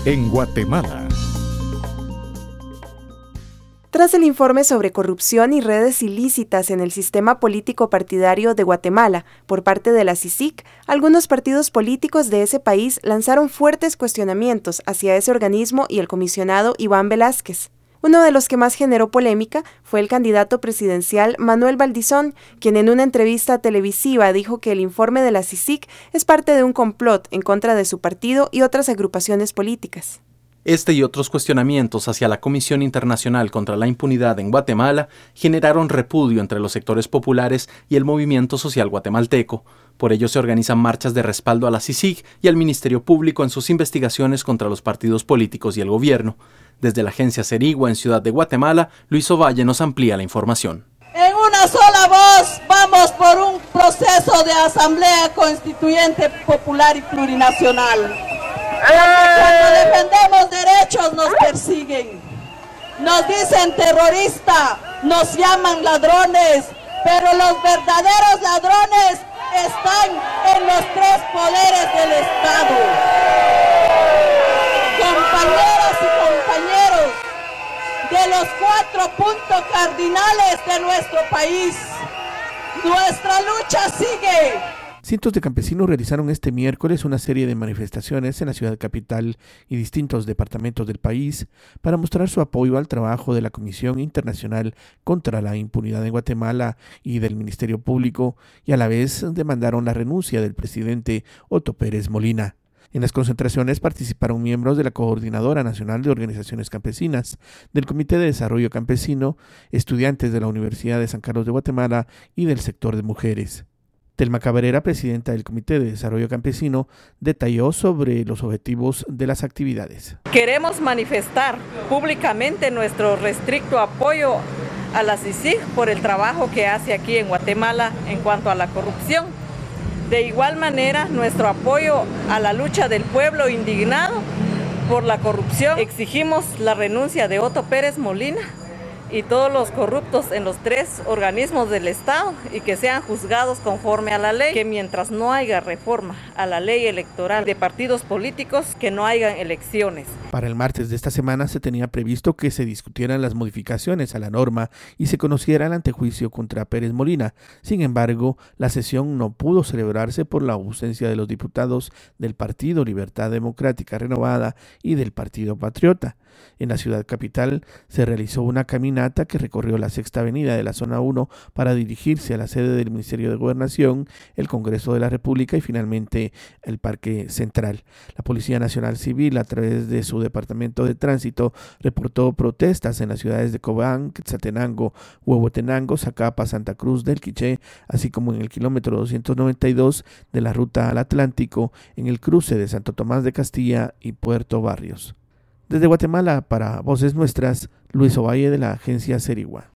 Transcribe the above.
en Guatemala. Tras el informe sobre corrupción y redes ilícitas en el sistema político partidario de Guatemala por parte de la CICIG, algunos partidos políticos de ese país lanzaron fuertes cuestionamientos hacia ese organismo y el comisionado Iván Velázquez. Uno de los que más generó polémica fue el candidato presidencial Manuel Valdizón, quien en una entrevista televisiva dijo que el informe de la CICIG es parte de un complot en contra de su partido y otras agrupaciones políticas. Este y otros cuestionamientos hacia la Comisión Internacional contra la Impunidad en Guatemala generaron repudio entre los sectores populares y el movimiento social guatemalteco. Por ello se organizan marchas de respaldo a la CICIG y al Ministerio Público en sus investigaciones contra los partidos políticos y el gobierno. Desde la agencia Serigua en Ciudad de Guatemala, Luis Ovalle nos amplía la información. En una sola voz vamos por un proceso de asamblea constituyente popular y plurinacional. Cuando defendemos derechos nos persiguen, nos dicen terrorista, nos llaman ladrones, pero los verdaderos ladrones están en los tres poderes del Estado. Compañeras y compañeros, de los 4 puntos cardinales de nuestro país, nuestra lucha sigue. Cientos de campesinos realizaron este miércoles una serie de manifestaciones en la ciudad capital y distintos departamentos del país para mostrar su apoyo al trabajo de la Comisión Internacional contra la Impunidad en Guatemala y del Ministerio Público, y a la vez demandaron la renuncia del presidente Otto Pérez Molina. En las concentraciones participaron miembros de la Coordinadora Nacional de Organizaciones Campesinas, del Comité de Desarrollo Campesino, estudiantes de la Universidad de San Carlos de Guatemala y del sector de mujeres. Telma Cabrera, presidenta del Comité de Desarrollo Campesino, detalló sobre los objetivos de las actividades. Queremos manifestar públicamente nuestro restricto apoyo a la CICIG por el trabajo que hace aquí en Guatemala en cuanto a la corrupción. De igual manera, nuestro apoyo a la lucha del pueblo indignado por la corrupción. Exigimos la renuncia de Otto Pérez Molina y todos los corruptos en los 3 organismos del Estado y que sean juzgados conforme a la ley, que mientras no haya reforma a la ley electoral de partidos políticos, que no hayan elecciones. Para el martes de esta semana se tenía previsto que se discutieran las modificaciones a la norma y se conociera el antejuicio contra Pérez Molina. Sin embargo, la sesión no pudo celebrarse por la ausencia de los diputados del Partido Libertad Democrática Renovada y del Partido Patriota. En la ciudad capital se realizó una caminata que recorrió la Sexta Avenida de la Zona 1 para dirigirse a la sede del Ministerio de Gobernación, el Congreso de la República y finalmente el Parque Central. La Policía Nacional Civil, a través de su Departamento de Tránsito, reportó protestas en las ciudades de Cobán, Quetzaltenango, Huehuetenango, Zacapa, Santa Cruz del Quiché, así como en el kilómetro 292 de la ruta al Atlántico, en el cruce de Santo Tomás de Castilla y Puerto Barrios. Desde Guatemala, para Voces Nuestras, Luis Ovalle de la agencia Serigua.